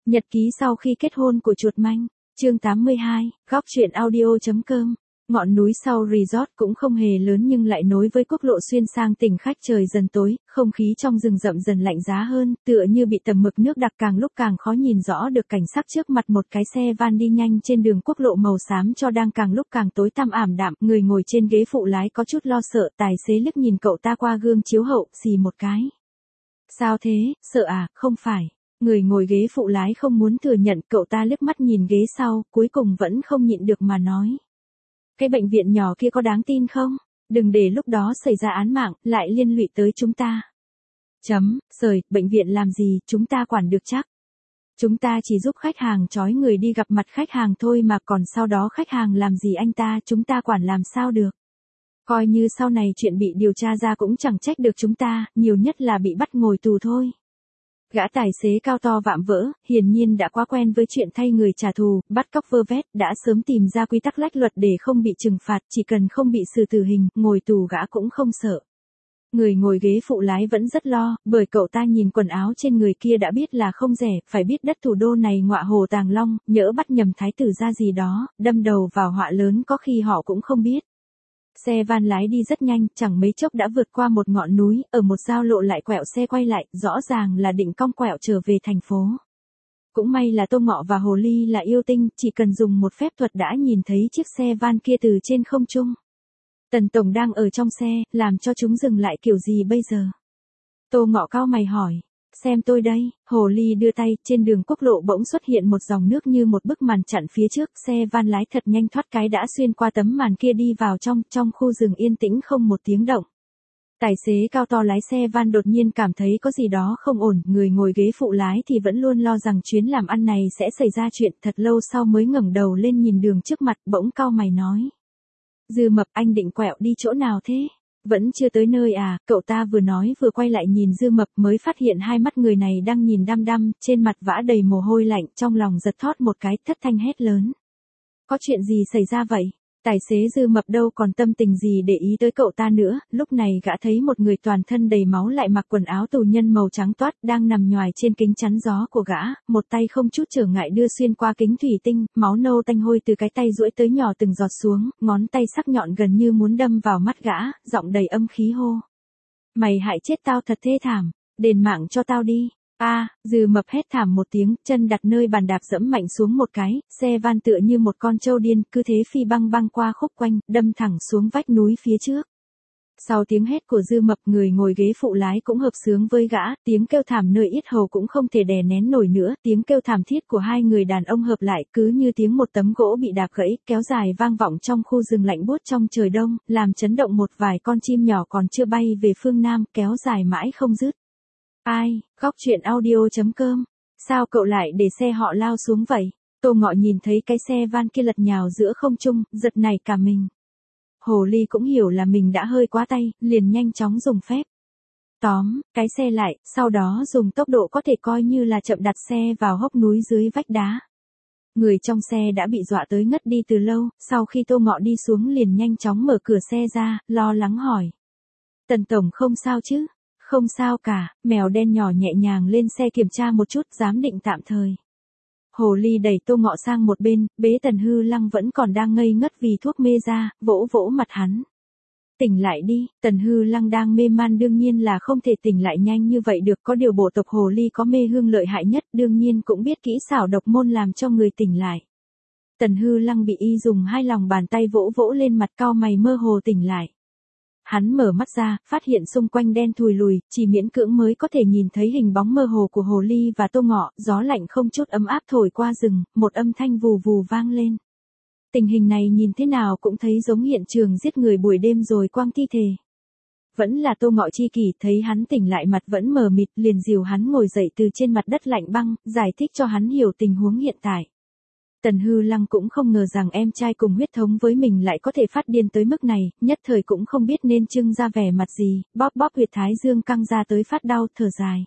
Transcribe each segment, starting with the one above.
Nhật ký sau khi kết hôn của chuột manh, chương 82, góc truyện audio.com. Ngọn núi sau resort cũng không hề lớn nhưng lại nối với quốc lộ xuyên sang tỉnh khách. Trời dần tối, không khí trong rừng rậm dần lạnh giá hơn, tựa như bị tầm mực nước đặc, càng lúc càng khó nhìn rõ được cảnh sắc trước mặt. Một cái xe van đi nhanh trên đường quốc lộ màu xám cho đang càng lúc càng tối tăm ảm đạm. Người ngồi trên ghế phụ lái có chút lo sợ, tài xế liếc nhìn cậu ta qua gương chiếu hậu, xì một cái. Sao thế, sợ à? Không phải. Người ngồi ghế phụ lái không muốn thừa nhận, cậu ta liếc mắt nhìn ghế sau, cuối cùng vẫn không nhịn được mà nói. Cái bệnh viện nhỏ kia có đáng tin không? Đừng để lúc đó xảy ra án mạng, lại liên lụy tới chúng ta. Sời, bệnh viện làm gì, chúng ta quản được chắc. Chúng ta chỉ giúp khách hàng trói người đi gặp mặt khách hàng thôi mà, còn sau đó khách hàng làm gì anh ta, chúng ta quản làm sao được. Coi như sau này chuyện bị điều tra ra cũng chẳng trách được chúng ta, nhiều nhất là bị bắt ngồi tù thôi. Gã tài xế cao to vạm vỡ, hiển nhiên đã quá quen với chuyện thay người trả thù, bắt cóc vơ vét, đã sớm tìm ra quy tắc lách luật để không bị trừng phạt, chỉ cần không bị xử tử hình, ngồi tù gã cũng không sợ. Người ngồi ghế phụ lái vẫn rất lo, bởi cậu ta nhìn quần áo trên người kia đã biết là không rẻ, phải biết đất thủ đô này ngọa hồ tàng long, nhỡ bắt nhầm thái tử ra gì đó, đâm đầu vào họa lớn có khi họ cũng không biết. Xe van lái đi rất nhanh, chẳng mấy chốc đã vượt qua một ngọn núi, ở một giao lộ lại quẹo xe quay lại, rõ ràng là định cong quẹo trở về thành phố. Cũng may là Tô Ngọ và Hồ Ly là yêu tinh, chỉ cần dùng một phép thuật đã nhìn thấy chiếc xe van kia từ trên không trung. Tần Tổng đang ở trong xe, làm cho chúng dừng lại kiểu gì bây giờ? Tô Ngọ cau mày hỏi. Xem tôi đây, Hồ Ly đưa tay, trên đường quốc lộ bỗng xuất hiện một dòng nước như một bức màn chặn phía trước, xe van lái thật nhanh thoát cái đã xuyên qua tấm màn kia đi vào trong khu rừng yên tĩnh không một tiếng động. Tài xế cao to lái xe van đột nhiên cảm thấy có gì đó không ổn, người ngồi ghế phụ lái thì vẫn luôn lo rằng chuyến làm ăn này sẽ xảy ra chuyện, thật lâu sau mới ngẩng đầu lên nhìn đường trước mặt, bỗng cau mày nói. Dư Mập, anh định quẹo đi chỗ nào thế? Vẫn chưa tới nơi à? Cậu ta vừa nói vừa quay lại nhìn Dư Mập, mới phát hiện hai mắt người này đang nhìn đăm đăm, trên mặt vã đầy mồ hôi lạnh, trong lòng giật thót một cái, thất thanh hét lớn. Có chuyện gì xảy ra vậy? Tài xế Dư Mập đâu còn tâm tình gì để ý tới cậu ta nữa, lúc này gã thấy một người toàn thân đầy máu lại mặc quần áo tù nhân màu trắng toát, đang nằm nhoài trên kính chắn gió của gã, một tay không chút trở ngại đưa xuyên qua kính thủy tinh, máu nâu tanh hôi từ cái tay duỗi tới nhỏ từng giọt xuống, ngón tay sắc nhọn gần như muốn đâm vào mắt gã, giọng đầy âm khí hô. Mày hại chết tao thật thê thảm, đền mạng cho tao đi. Dư Mập hét thảm một tiếng, chân đặt nơi bàn đạp dẫm mạnh xuống một cái, xe van tựa như một con trâu điên, cứ thế phi băng băng qua khúc quanh, đâm thẳng xuống vách núi phía trước. Sau tiếng hét của Dư Mập, người ngồi ghế phụ lái cũng hợp xướng với gã, tiếng kêu thảm nơi yết hầu cũng không thể đè nén nổi nữa, tiếng kêu thảm thiết của hai người đàn ông hợp lại cứ như tiếng một tấm gỗ bị đạp gãy, kéo dài vang vọng trong khu rừng lạnh buốt trong trời đông, làm chấn động một vài con chim nhỏ còn chưa bay về phương Nam, kéo dài mãi không dứt. Ai, góc truyện audio.com, sao cậu lại để xe họ lao xuống vậy? Tô Ngọ nhìn thấy cái xe van kia lật nhào giữa không trung, giật nảy cả mình. Hồ Ly cũng hiểu là mình đã hơi quá tay, liền nhanh chóng dùng phép tóm cái xe lại, sau đó dùng tốc độ có thể coi như là chậm đặt xe vào hốc núi dưới vách đá. Người trong xe đã bị dọa tới ngất đi từ lâu, sau khi Tô Ngọ đi xuống liền nhanh chóng mở cửa xe ra, lo lắng hỏi. Tần Tổng không sao chứ? Không sao cả, mèo đen nhỏ nhẹ nhàng lên xe kiểm tra một chút, giám định tạm thời. Hồ Ly đẩy Tô Ngọ sang một bên, bế Tần Hư Lăng vẫn còn đang ngây ngất vì thuốc mê ra, vỗ vỗ mặt hắn. Tỉnh lại đi, Tần Hư Lăng đang mê man đương nhiên là không thể tỉnh lại nhanh như vậy được, có điều bộ tộc Hồ Ly có mê hương lợi hại nhất, đương nhiên cũng biết kỹ xảo độc môn làm cho người tỉnh lại. Tần Hư Lăng bị y dùng hai lòng bàn tay vỗ vỗ lên mặt, cau mày mơ hồ tỉnh lại. Hắn mở mắt ra, phát hiện xung quanh đen thùi lùi, chỉ miễn cưỡng mới có thể nhìn thấy hình bóng mơ hồ của Hồ Ly và Tô Ngọ, gió lạnh không chút ấm áp thổi qua rừng, một âm thanh vù vù vang lên. Tình hình này nhìn thế nào cũng thấy giống hiện trường giết người buổi đêm rồi quăng thi thể. Vẫn là Tô Ngọ chi kỷ, thấy hắn tỉnh lại mặt vẫn mờ mịt, liền dìu hắn ngồi dậy từ trên mặt đất lạnh băng, giải thích cho hắn hiểu tình huống hiện tại. Tần Hư Lăng cũng không ngờ rằng em trai cùng huyết thống với mình lại có thể phát điên tới mức này, nhất thời cũng không biết nên trưng ra vẻ mặt gì, bóp bóp huyệt thái dương căng ra tới phát đau, thở dài.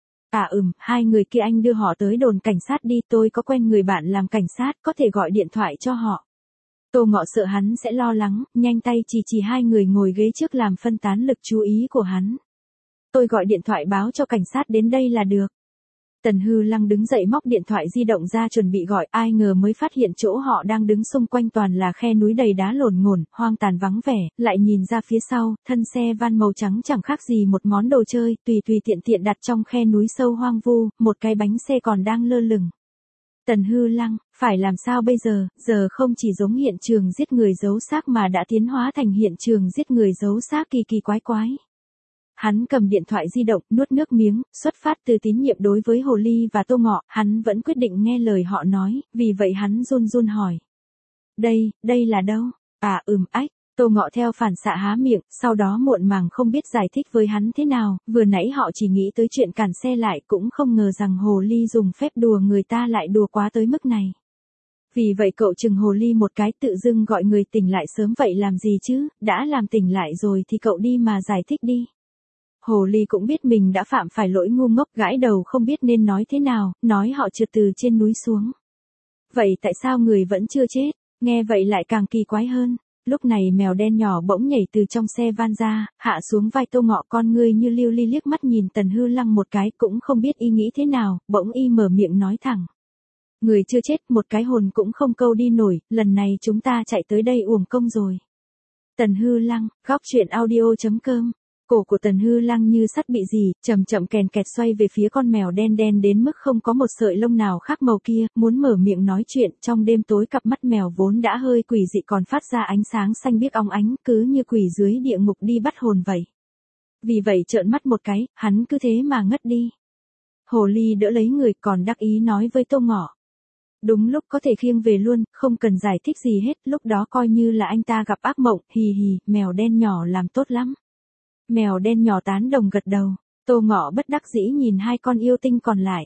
Hai người kia anh đưa họ tới đồn cảnh sát đi, tôi có quen người bạn làm cảnh sát, có thể gọi điện thoại cho họ. Tô Ngọ sợ hắn sẽ lo lắng, nhanh tay chỉ hai người ngồi ghế trước làm phân tán lực chú ý của hắn. Tôi gọi điện thoại báo cho cảnh sát đến đây là được. Tần Hư Lăng đứng dậy móc điện thoại di động ra chuẩn bị gọi, ai ngờ mới phát hiện chỗ họ đang đứng xung quanh toàn là khe núi đầy đá lổn ngổn, hoang tàn vắng vẻ, lại nhìn ra phía sau, thân xe van màu trắng chẳng khác gì một món đồ chơi, tùy tùy tiện tiện đặt trong khe núi sâu hoang vu, một cái bánh xe còn đang lơ lửng. Tần Hư Lăng, phải làm sao bây giờ không chỉ giống hiện trường giết người giấu xác mà đã tiến hóa thành hiện trường giết người giấu xác kỳ kỳ quái quái. Hắn cầm điện thoại di động, nuốt nước miếng, xuất phát từ tín nhiệm đối với Hồ Ly và Tô Ngọ, hắn vẫn quyết định nghe lời họ nói, vì vậy hắn run run hỏi. Đây là đâu? Ách, Tô Ngọ theo phản xạ há miệng, sau đó muộn màng không biết giải thích với hắn thế nào, vừa nãy họ chỉ nghĩ tới chuyện cản xe lại cũng không ngờ rằng Hồ Ly dùng phép đùa người ta lại đùa quá tới mức này. Vì vậy cậu chừng Hồ Ly một cái tự dưng gọi người tỉnh lại sớm vậy làm gì chứ, đã làm tỉnh lại rồi thì cậu đi mà giải thích đi. Hồ Ly cũng biết mình đã phạm phải lỗi ngu ngốc, gãi đầu không biết nên nói thế nào, nói họ trượt từ trên núi xuống. Vậy tại sao người vẫn chưa chết? Nghe vậy lại càng kỳ quái hơn. Lúc này mèo đen nhỏ bỗng nhảy từ trong xe van ra, hạ xuống vai Tô Ngọ, con ngươi như lưu ly liếc mắt nhìn Tần Hư Lăng một cái, cũng không biết y nghĩ thế nào, bỗng y mở miệng nói thẳng. Người chưa chết, một cái hồn cũng không câu đi nổi, lần này chúng ta chạy tới đây uổng công rồi. Tần Hư Lăng, góc truyện audio.com. Cổ của Tần Hư Lăng như sắt bị gì, chậm chậm kèn kẹt xoay về phía con mèo đen đen đến mức không có một sợi lông nào khác màu kia, muốn mở miệng nói chuyện, trong đêm tối cặp mắt mèo vốn đã hơi quỷ dị còn phát ra ánh sáng xanh biếc óng ánh, cứ như quỷ dưới địa ngục đi bắt hồn vậy. Vì vậy trợn mắt một cái, hắn cứ thế mà ngất đi. Hồ Ly đỡ lấy người còn đắc ý nói với Tô Ngọ. Đúng lúc có thể khiêng về luôn, không cần giải thích gì hết, lúc đó coi như là anh ta gặp ác mộng, hì hì, mèo đen nhỏ làm tốt lắm. Mèo đen nhỏ tán đồng gật đầu, Tô Ngọ bất đắc dĩ nhìn hai con yêu tinh còn lại.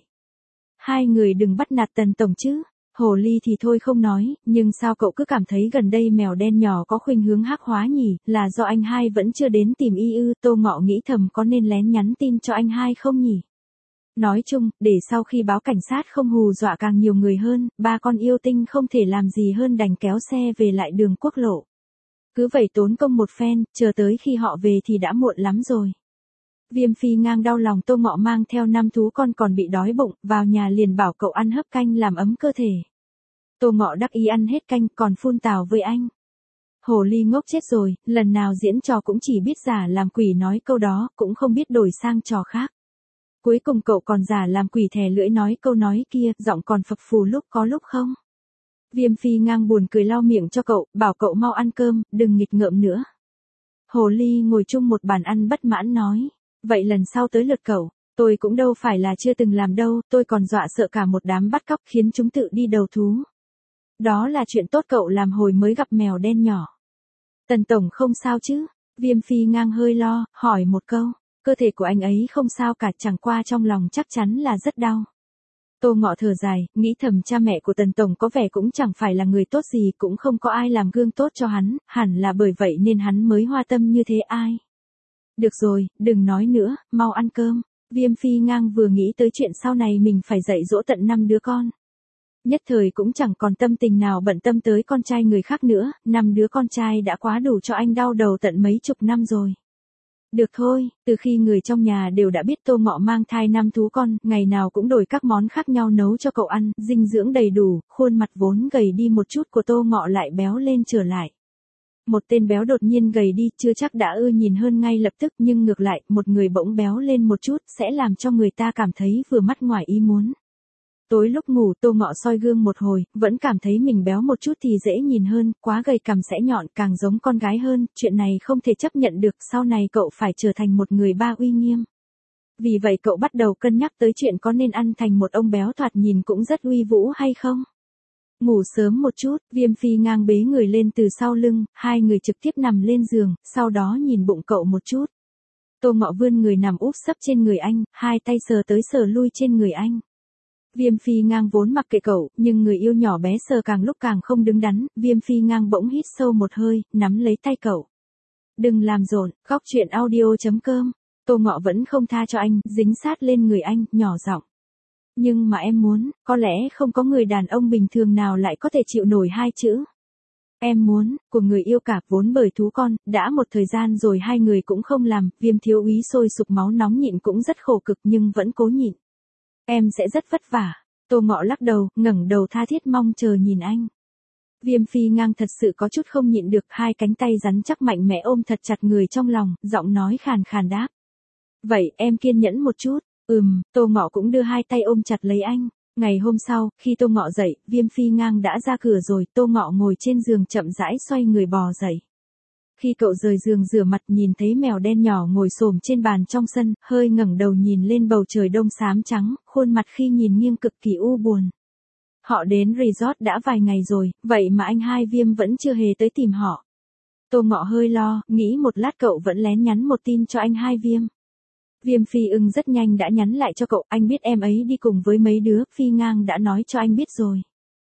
Hai người đừng bắt nạt Tần tổng chứ. Hồ Ly thì thôi không nói, nhưng sao cậu cứ cảm thấy gần đây mèo đen nhỏ có khuynh hướng hắc hóa nhỉ, là do anh hai vẫn chưa đến tìm y ư? Tô Ngọ nghĩ thầm có nên lén nhắn tin cho anh hai không nhỉ? Nói chung, để sau khi báo cảnh sát không hù dọa càng nhiều người hơn, ba con yêu tinh không thể làm gì hơn đành kéo xe về lại đường quốc lộ. Cứ vậy tốn công một phen, chờ tới khi họ về thì đã muộn lắm rồi. Viêm Phi Ngang đau lòng Tô Ngọ mang theo 5 thú con còn bị đói bụng, vào nhà liền bảo cậu ăn hấp canh làm ấm cơ thể. Tô Ngọ đắc ý ăn hết canh còn phun tào với anh. Hồ Ly ngốc chết rồi, lần nào diễn trò cũng chỉ biết giả làm quỷ nói câu đó, cũng không biết đổi sang trò khác. Cuối cùng cậu còn giả làm quỷ thè lưỡi nói câu nói kia, giọng còn phập phù lúc có lúc không. Viêm Phi Ngang buồn cười lau miệng cho cậu, bảo cậu mau ăn cơm, đừng nghịch ngợm nữa. Hồ Ly ngồi chung một bàn ăn bất mãn nói, vậy lần sau tới lượt cậu, tôi cũng đâu phải là chưa từng làm đâu, tôi còn dọa sợ cả một đám bắt cóc khiến chúng tự đi đầu thú. Đó là chuyện tốt cậu làm hồi mới gặp mèo đen nhỏ. Tần tổng không sao chứ? Viêm Phi Ngang hơi lo, hỏi một câu, cơ thể của anh ấy không sao cả, chẳng qua trong lòng chắc chắn là rất đau. Tô Ngọ thở dài, nghĩ thầm cha mẹ của Tần tổng có vẻ cũng chẳng phải là người tốt gì, cũng không có ai làm gương tốt cho hắn, hẳn là bởi vậy nên hắn mới hoa tâm như thế ai. Được rồi, đừng nói nữa, mau ăn cơm. Viêm Phi Ngang vừa nghĩ tới chuyện sau này mình phải dạy dỗ tận 5 đứa con. Nhất thời cũng chẳng còn tâm tình nào bận tâm tới con trai người khác nữa, 5 đứa con trai đã quá đủ cho anh đau đầu tận mấy chục năm rồi. Được thôi, từ khi người trong nhà đều đã biết Tô Ngọ mang thai 5 thú con, ngày nào cũng đổi các món khác nhau nấu cho cậu ăn, dinh dưỡng đầy đủ, khuôn mặt vốn gầy đi một chút của Tô Ngọ lại béo lên trở lại. Một tên béo đột nhiên gầy đi, chưa chắc đã ưa nhìn hơn ngay lập tức, nhưng ngược lại, một người bỗng béo lên một chút, sẽ làm cho người ta cảm thấy vừa mắt ngoài ý muốn. Tối lúc ngủ Tô Ngọ soi gương một hồi, vẫn cảm thấy mình béo một chút thì dễ nhìn hơn, quá gầy cằm sẽ nhọn càng giống con gái hơn, chuyện này không thể chấp nhận được, sau này cậu phải trở thành một người ba uy nghiêm. Vì vậy cậu bắt đầu cân nhắc tới chuyện có nên ăn thành một ông béo thoạt nhìn cũng rất uy vũ hay không. Ngủ sớm một chút, Viêm Phi Ngang bế người lên từ sau lưng, hai người trực tiếp nằm lên giường, sau đó nhìn bụng cậu một chút. Tô Ngọ vươn người nằm úp sấp trên người anh, hai tay sờ tới sờ lui trên người anh. Viêm Phi Ngang vốn mặc kệ cậu, nhưng người yêu nhỏ bé sờ càng lúc càng không đứng đắn, Viêm Phi Ngang bỗng hít sâu một hơi, nắm lấy tay cậu. Đừng làm rộn, góc truyện audio.com. Tô Ngọ vẫn không tha cho anh, dính sát lên người anh, nhỏ giọng. Nhưng mà em muốn, có lẽ không có người đàn ông bình thường nào lại có thể chịu nổi hai chữ. Em muốn, của người yêu cả vốn bởi thú con, đã một thời gian rồi hai người cũng không làm, Viêm thiếu úy sôi sục máu nóng nhịn cũng rất khổ cực nhưng vẫn cố nhịn. Em sẽ rất vất vả. Tô Ngọ lắc đầu, ngẩng đầu tha thiết mong chờ nhìn anh. Viêm Phi Ngang thật sự có chút không nhịn được, hai cánh tay rắn chắc mạnh mẽ ôm thật chặt người trong lòng, giọng nói khàn khàn đáp. Vậy em kiên nhẫn một chút. Tô Ngọ cũng đưa hai tay ôm chặt lấy anh. Ngày hôm sau, khi Tô Ngọ dậy, Viêm Phi Ngang đã ra cửa rồi, Tô Ngọ ngồi trên giường chậm rãi xoay người bò dậy. Khi cậu rời giường rửa mặt nhìn thấy mèo đen nhỏ ngồi xổm trên bàn trong sân, hơi ngẩng đầu nhìn lên bầu trời đông xám trắng, khuôn mặt khi nhìn nghiêng cực kỳ u buồn. Họ đến resort đã vài ngày rồi, vậy mà anh hai Viêm vẫn chưa hề tới tìm họ. Tô Ngọ hơi lo, nghĩ một lát cậu vẫn lén nhắn một tin cho anh hai Viêm. Viêm Phi Ưng rất nhanh đã nhắn lại cho cậu, anh biết em ấy đi cùng với mấy đứa, Phi Ngang đã nói cho anh biết rồi.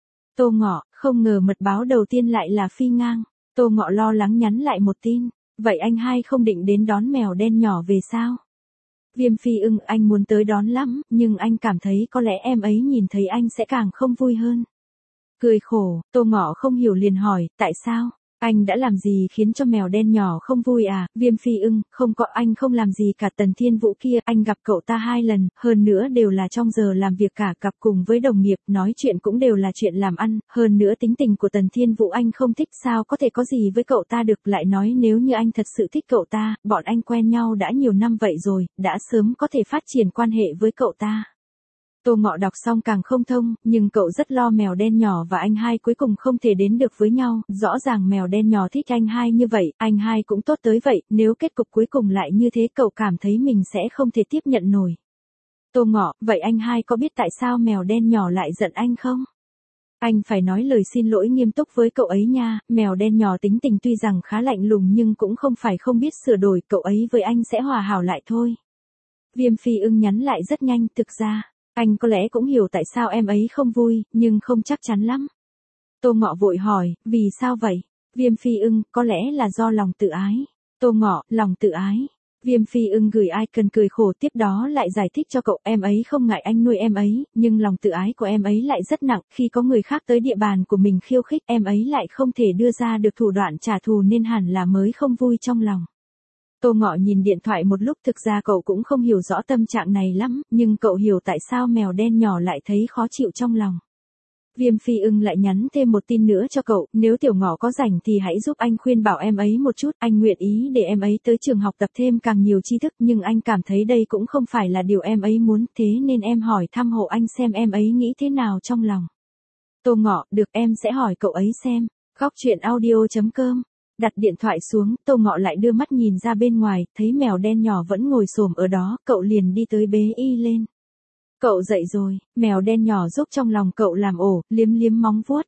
Tô Ngọ, không ngờ mật báo đầu tiên lại là Phi Ngang. Tô Ngọ lo lắng nhắn lại một tin, vậy anh hai không định đến đón mèo đen nhỏ về sao? Viêm Phi Ưng, anh muốn tới đón lắm, nhưng anh cảm thấy có lẽ em ấy nhìn thấy anh sẽ càng không vui hơn. Cười khổ, Tô Ngọ không hiểu liền hỏi, tại sao? Anh đã làm gì khiến cho mèo đen nhỏ không vui à? Viêm Phi Ưng, không có, anh không làm gì cả. Tần Thiên Vũ kia, anh gặp cậu ta 2 lần, hơn nữa đều là trong giờ làm việc cả, gặp cùng với đồng nghiệp, nói chuyện cũng đều là chuyện làm ăn, hơn nữa tính tình của Tần Thiên Vũ anh không thích, sao có thể có gì với cậu ta được, lại nói nếu như anh thật sự thích cậu ta, bọn anh quen nhau đã nhiều năm vậy rồi, đã sớm có thể phát triển quan hệ với cậu ta. Tô Ngọ đọc xong càng không thông, nhưng cậu rất lo mèo đen nhỏ và anh hai cuối cùng không thể đến được với nhau, rõ ràng mèo đen nhỏ thích anh hai như vậy, anh hai cũng tốt tới vậy, nếu kết cục cuối cùng lại như thế cậu cảm thấy mình sẽ không thể tiếp nhận nổi. Tô Ngọ, vậy anh hai có biết tại sao mèo đen nhỏ lại giận anh không? Anh phải nói lời xin lỗi nghiêm túc với cậu ấy nha, mèo đen nhỏ tính tình tuy rằng khá lạnh lùng nhưng cũng không phải không biết sửa đổi, cậu ấy với anh sẽ hòa hảo lại thôi. Viêm Phi Ưng nhắn lại rất nhanh, thực ra anh có lẽ cũng hiểu tại sao em ấy không vui, nhưng không chắc chắn lắm. Tô Ngọ vội hỏi, vì sao vậy? Viêm Phi Ưng, có lẽ là do lòng tự ái. Tô Ngọ, lòng tự ái. Viêm Phi Ưng gửi icon cười khổ, tiếp đó lại giải thích cho cậu, em ấy không ngại anh nuôi em ấy, nhưng lòng tự ái của em ấy lại rất nặng, khi có người khác tới địa bàn của mình khiêu khích, em ấy lại không thể đưa ra được thủ đoạn trả thù nên hẳn là mới không vui trong lòng. Tô Ngọ nhìn điện thoại một lúc, thực ra cậu cũng không hiểu rõ tâm trạng này lắm, nhưng cậu hiểu tại sao mèo đen nhỏ lại thấy khó chịu trong lòng. Viêm Phi Ưng lại nhắn thêm một tin nữa cho cậu, nếu Tiểu Ngọ có rảnh thì hãy giúp anh khuyên bảo em ấy một chút, anh nguyện ý để em ấy tới trường học tập thêm càng nhiều tri thức, nhưng anh cảm thấy đây cũng không phải là điều em ấy muốn, thế nên em hỏi thăm hộ anh xem em ấy nghĩ thế nào trong lòng. Tô Ngọ, được, em sẽ hỏi cậu ấy xem. Góc truyện audio.com. Đặt điện thoại xuống, Tô Ngọ lại đưa mắt nhìn ra bên ngoài, thấy mèo đen nhỏ vẫn ngồi xổm ở đó, cậu liền đi tới bế y lên. Cậu dậy rồi, mèo đen nhỏ giúp trong lòng cậu làm ổ, liếm liếm móng vuốt.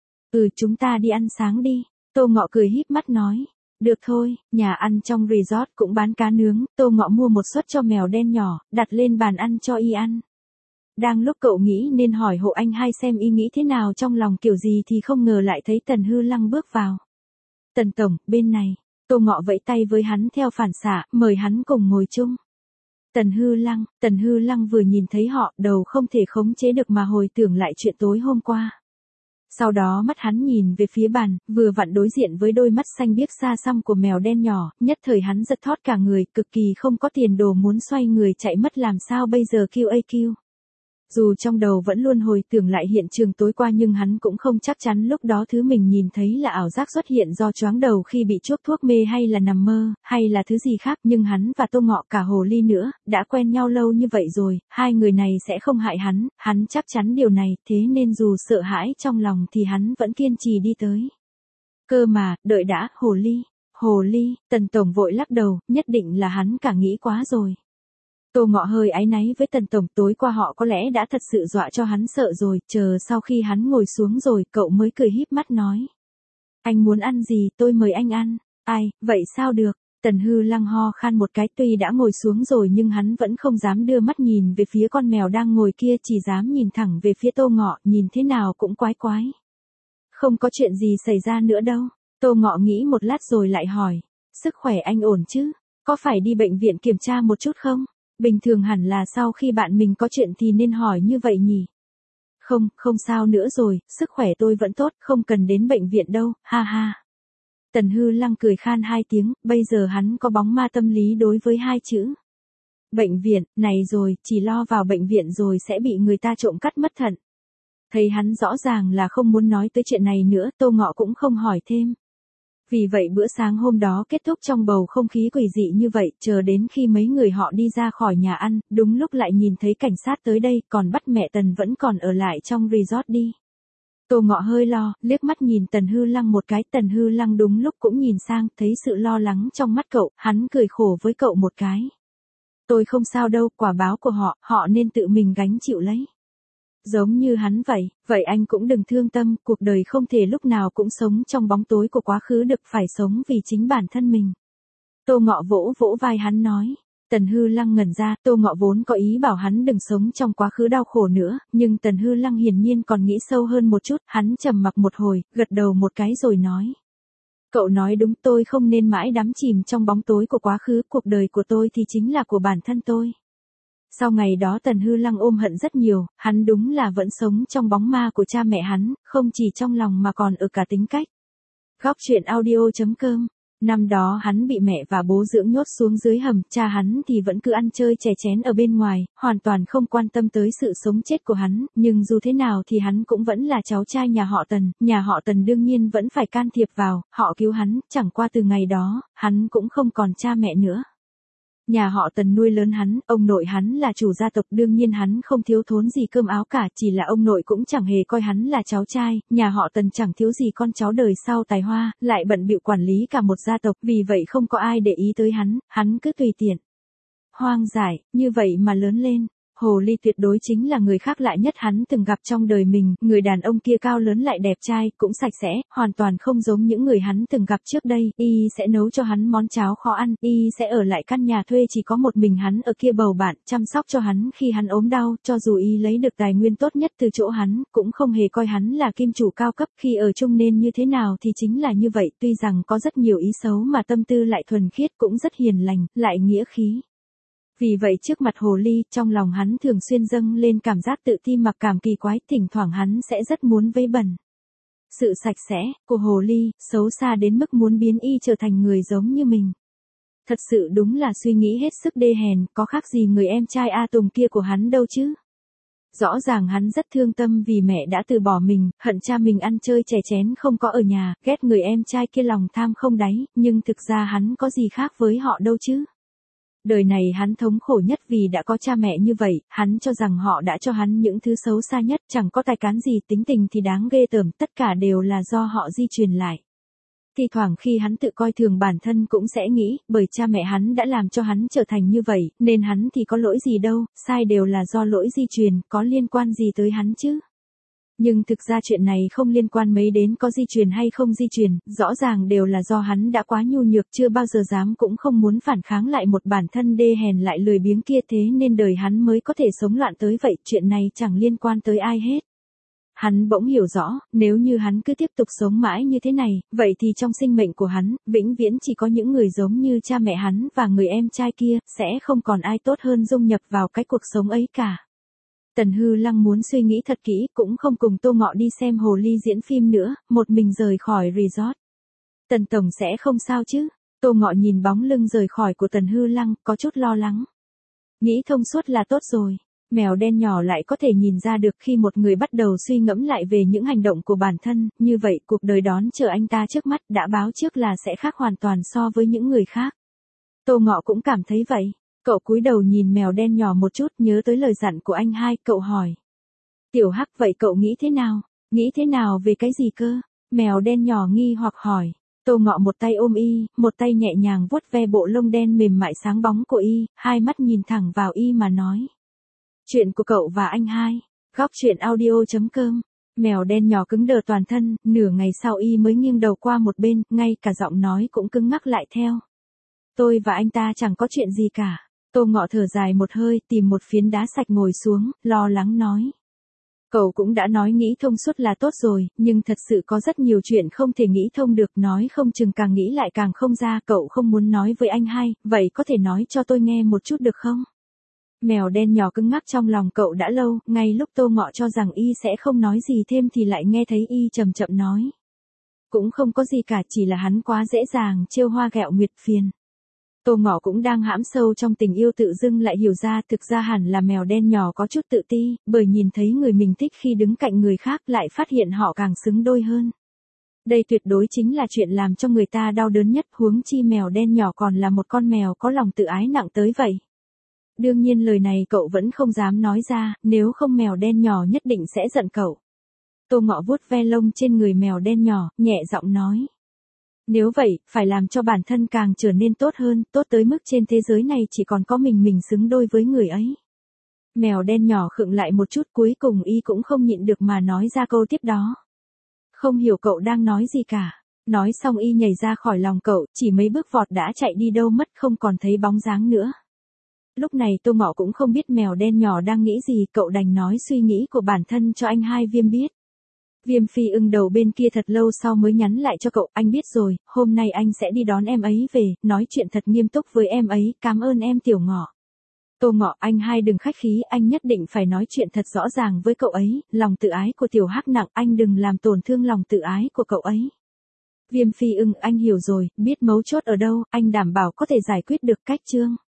Chúng ta đi ăn sáng đi. Tô Ngọ cười híp mắt nói. Được thôi, nhà ăn trong resort cũng bán cá nướng, Tô Ngọ mua một suất cho mèo đen nhỏ, đặt lên bàn ăn cho y ăn. Đang lúc cậu nghĩ nên hỏi hộ anh hai xem y nghĩ thế nào trong lòng kiểu gì thì không ngờ lại thấy Tần Hư Lăng bước vào. Tần tổng, bên này. Tô Ngọ vẫy tay với hắn theo phản xạ, mời hắn cùng ngồi chung. Tần Hư Lăng vừa nhìn thấy họ, đầu không thể khống chế được mà hồi tưởng lại chuyện tối hôm qua. Sau đó mắt hắn nhìn về phía bàn, vừa vặn đối diện với đôi mắt xanh biếc xa xăm của mèo đen nhỏ, nhất thời hắn giật thót cả người, cực kỳ không có tiền đồ muốn xoay người chạy mất, làm sao bây giờ QAQ. Dù trong đầu vẫn luôn hồi tưởng lại hiện trường tối qua nhưng hắn cũng không chắc chắn lúc đó thứ mình nhìn thấy là ảo giác xuất hiện do choáng đầu khi bị chuốc thuốc mê hay là nằm mơ, hay là thứ gì khác, nhưng hắn và Tô Ngọ cả hồ ly nữa, đã quen nhau lâu như vậy rồi, hai người này sẽ không hại hắn chắc chắn điều này, thế nên dù sợ hãi trong lòng thì hắn vẫn kiên trì đi tới. Cơ mà, đợi đã, hồ ly, Tần tổng vội lắc đầu, nhất định là hắn cả nghĩ quá rồi. Tô Ngọ hơi áy náy với Tần tổng, tối qua họ có lẽ đã thật sự dọa cho hắn sợ rồi, chờ sau khi hắn ngồi xuống rồi, cậu mới cười híp mắt nói. Anh muốn ăn gì, tôi mời anh ăn. Ai, vậy sao được? Tần Hư Lăng ho khan một cái, tuy đã ngồi xuống rồi nhưng hắn vẫn không dám đưa mắt nhìn về phía con mèo đang ngồi kia, chỉ dám nhìn thẳng về phía Tô Ngọ, nhìn thế nào cũng quái quái. Không có chuyện gì xảy ra nữa đâu. Tô Ngọ nghĩ một lát rồi lại hỏi. Sức khỏe anh ổn chứ? Có phải đi bệnh viện kiểm tra một chút không? Bình thường hẳn là sau khi bạn mình có chuyện thì nên hỏi như vậy nhỉ? Không sao nữa rồi, sức khỏe tôi vẫn tốt, không cần đến bệnh viện đâu, ha ha. Tần Hư Lăng cười khan 2 tiếng, bây giờ hắn có bóng ma tâm lý đối với 2 chữ. Bệnh viện, này rồi, chỉ lo vào bệnh viện rồi sẽ bị người ta trộm cắt mất thận. Thấy hắn rõ ràng là không muốn nói tới chuyện này nữa, Tô Ngọ cũng không hỏi thêm. Vì vậy bữa sáng hôm đó kết thúc trong bầu không khí quỷ dị như vậy, chờ đến khi mấy người họ đi ra khỏi nhà ăn, đúng lúc lại nhìn thấy cảnh sát tới đây, còn bắt mẹ Tần vẫn còn ở lại trong resort đi. Tô Ngọ hơi lo, liếc mắt nhìn Tần Hư Lăng một cái, Tần Hư Lăng đúng lúc cũng nhìn sang, thấy sự lo lắng trong mắt cậu, hắn cười khổ với cậu một cái. Tôi không sao đâu, quả báo của họ, họ nên tự mình gánh chịu lấy. Giống như hắn vậy anh cũng đừng thương tâm, cuộc đời không thể lúc nào cũng sống trong bóng tối của quá khứ được, phải sống vì chính bản thân mình. Tô Ngọ vỗ vỗ vai hắn nói. Tần Hư Lăng ngẩn ra, Tô Ngọ vốn có ý bảo hắn đừng sống trong quá khứ đau khổ nữa, nhưng Tần Hư Lăng hiển nhiên còn nghĩ sâu hơn một chút, hắn trầm mặc một hồi, gật đầu một cái rồi nói. Cậu nói đúng, tôi không nên mãi đắm chìm trong bóng tối của quá khứ, cuộc đời của tôi thì chính là của bản thân tôi. Sau ngày đó Tần Hư Lăng ôm hận rất nhiều, hắn đúng là vẫn sống trong bóng ma của cha mẹ hắn, không chỉ trong lòng mà còn ở cả tính cách. Góc truyện audio.com. Năm đó hắn bị mẹ và bố dưỡng nhốt xuống dưới hầm, cha hắn thì vẫn cứ ăn chơi chè chén ở bên ngoài, hoàn toàn không quan tâm tới sự sống chết của hắn, nhưng dù thế nào thì hắn cũng vẫn là cháu trai nhà họ Tần đương nhiên vẫn phải can thiệp vào, họ cứu hắn, chẳng qua từ ngày đó, hắn cũng không còn cha mẹ nữa. Nhà họ Tần nuôi lớn hắn, ông nội hắn là chủ gia tộc, đương nhiên hắn không thiếu thốn gì cơm áo cả, chỉ là ông nội cũng chẳng hề coi hắn là cháu trai, nhà họ Tần chẳng thiếu gì con cháu đời sau tài hoa, lại bận bịu quản lý cả một gia tộc, vì vậy không có ai để ý tới hắn cứ tùy tiện. Hoang dại, như vậy mà lớn lên. Hồ Ly tuyệt đối chính là người khác lạ nhất hắn từng gặp trong đời mình, người đàn ông kia cao lớn lại đẹp trai, cũng sạch sẽ, hoàn toàn không giống những người hắn từng gặp trước đây, y sẽ nấu cho hắn món cháo khó ăn, y sẽ ở lại căn nhà thuê chỉ có một mình hắn ở kia bầu bạn, chăm sóc cho hắn khi hắn ốm đau, cho dù y lấy được tài nguyên tốt nhất từ chỗ hắn, cũng không hề coi hắn là kim chủ cao cấp, khi ở chung nên như thế nào thì chính là như vậy, tuy rằng có rất nhiều ý xấu mà tâm tư lại thuần khiết, cũng rất hiền lành, lại nghĩa khí. Vì vậy trước mặt Hồ Ly, trong lòng hắn thường xuyên dâng lên cảm giác tự ti mặc cảm kỳ quái, thỉnh thoảng hắn sẽ rất muốn vấy bẩn. Sự sạch sẽ của Hồ Ly, xấu xa đến mức muốn biến y trở thành người giống như mình. Thật sự đúng là suy nghĩ hết sức đê hèn, có khác gì người em trai A Tùng kia của hắn đâu chứ. Rõ ràng hắn rất thương tâm vì mẹ đã từ bỏ mình, hận cha mình ăn chơi chè chén không có ở nhà, ghét người em trai kia lòng tham không đáy, nhưng thực ra hắn có gì khác với họ đâu chứ. Đời này hắn thống khổ nhất vì đã có cha mẹ như vậy, hắn cho rằng họ đã cho hắn những thứ xấu xa nhất, chẳng có tài cán gì, tính tình thì đáng ghê tởm, tất cả đều là do họ di truyền lại. Thì thoảng khi hắn tự coi thường bản thân cũng sẽ nghĩ, bởi cha mẹ hắn đã làm cho hắn trở thành như vậy, nên hắn thì có lỗi gì đâu, sai đều là do lỗi di truyền, có liên quan gì tới hắn chứ. Nhưng thực ra chuyện này không liên quan mấy đến có di truyền hay không di truyền, rõ ràng đều là do hắn đã quá nhu nhược, chưa bao giờ dám cũng không muốn phản kháng lại một bản thân đê hèn lại lười biếng kia, thế nên đời hắn mới có thể sống loạn tới vậy, chuyện này chẳng liên quan tới ai hết. Hắn bỗng hiểu rõ, nếu như hắn cứ tiếp tục sống mãi như thế này, vậy thì trong sinh mệnh của hắn, vĩnh viễn chỉ có những người giống như cha mẹ hắn và người em trai kia, sẽ không còn ai tốt hơn dung nhập vào cái cuộc sống ấy cả. Tần Hư Lăng muốn suy nghĩ thật kỹ, cũng không cùng Tô Ngọ đi xem Hồ Ly diễn phim nữa, một mình rời khỏi resort. Tần Tổng sẽ không sao chứ? Tô Ngọ nhìn bóng lưng rời khỏi của Tần Hư Lăng, có chút lo lắng. Nghĩ thông suốt là tốt rồi. Mèo đen nhỏ lại có thể nhìn ra được khi một người bắt đầu suy ngẫm lại về những hành động của bản thân, như vậy cuộc đời đón chờ anh ta trước mắt đã báo trước là sẽ khác hoàn toàn so với những người khác. Tô Ngọ cũng cảm thấy vậy. Cậu cúi đầu nhìn mèo đen nhỏ một chút, nhớ tới lời dặn của anh hai, cậu hỏi. Tiểu Hắc, vậy cậu nghĩ thế nào? Nghĩ thế nào về cái gì cơ? Mèo đen nhỏ nghi hoặc hỏi. Tô Ngọ một tay ôm y, một tay nhẹ nhàng vuốt ve bộ lông đen mềm mại sáng bóng của y, hai mắt nhìn thẳng vào y mà nói. Chuyện của cậu và anh hai. Góc truyện audio.com. Mèo đen nhỏ cứng đờ toàn thân, nửa ngày sau y mới nghiêng đầu qua một bên, ngay cả giọng nói cũng cứng ngắc lại theo. Tôi và anh ta chẳng có chuyện gì cả. Tô Ngọ thở dài một hơi, tìm một phiến đá sạch ngồi xuống, lo lắng nói. Cậu cũng đã nói nghĩ thông suốt là tốt rồi, nhưng thật sự có rất nhiều chuyện không thể nghĩ thông được, nói không chừng càng nghĩ lại càng không ra, cậu không muốn nói với anh hai, vậy có thể nói cho tôi nghe một chút được không? Mèo đen nhỏ cứng ngắc trong lòng cậu đã lâu, ngay lúc Tô Ngọ cho rằng y sẽ không nói gì thêm thì lại nghe thấy y chậm chậm nói. Cũng không có gì cả, chỉ là hắn quá dễ dàng trêu hoa ghẹo nguyệt phiền. Tô Ngọ cũng đang hãm sâu trong tình yêu tự dưng lại hiểu ra thực ra hẳn là mèo đen nhỏ có chút tự ti, bởi nhìn thấy người mình thích khi đứng cạnh người khác lại phát hiện họ càng xứng đôi hơn. Đây tuyệt đối chính là chuyện làm cho người ta đau đớn nhất, huống chi mèo đen nhỏ còn là một con mèo có lòng tự ái nặng tới vậy. Đương nhiên lời này cậu vẫn không dám nói ra, nếu không mèo đen nhỏ nhất định sẽ giận cậu. Tô Ngọ vuốt ve lông trên người mèo đen nhỏ, nhẹ giọng nói. Nếu vậy, phải làm cho bản thân càng trở nên tốt hơn, tốt tới mức trên thế giới này chỉ còn có mình xứng đôi với người ấy. Mèo đen nhỏ khựng lại một chút, cuối cùng y cũng không nhịn được mà nói ra câu tiếp đó. Không hiểu cậu đang nói gì cả. Nói xong y nhảy ra khỏi lòng cậu, chỉ mấy bước vọt đã chạy đi đâu mất không còn thấy bóng dáng nữa. Lúc này Tô Ngọ cũng không biết mèo đen nhỏ đang nghĩ gì, cậu đành nói suy nghĩ của bản thân cho anh Hai Viêm biết. Viêm Phi Ưng đầu bên kia thật lâu sau mới nhắn lại cho cậu, anh biết rồi, hôm nay anh sẽ đi đón em ấy về, nói chuyện thật nghiêm túc với em ấy, cảm ơn em Tiểu Ngọ. Tô Ngọ, anh Hai đừng khách khí, anh nhất định phải nói chuyện thật rõ ràng với cậu ấy, lòng tự ái của Tiểu Hắc nặng, anh đừng làm tổn thương lòng tự ái của cậu ấy. Viêm Phi Ưng, anh hiểu rồi, biết mấu chốt ở đâu, anh đảm bảo có thể giải quyết được cách chương.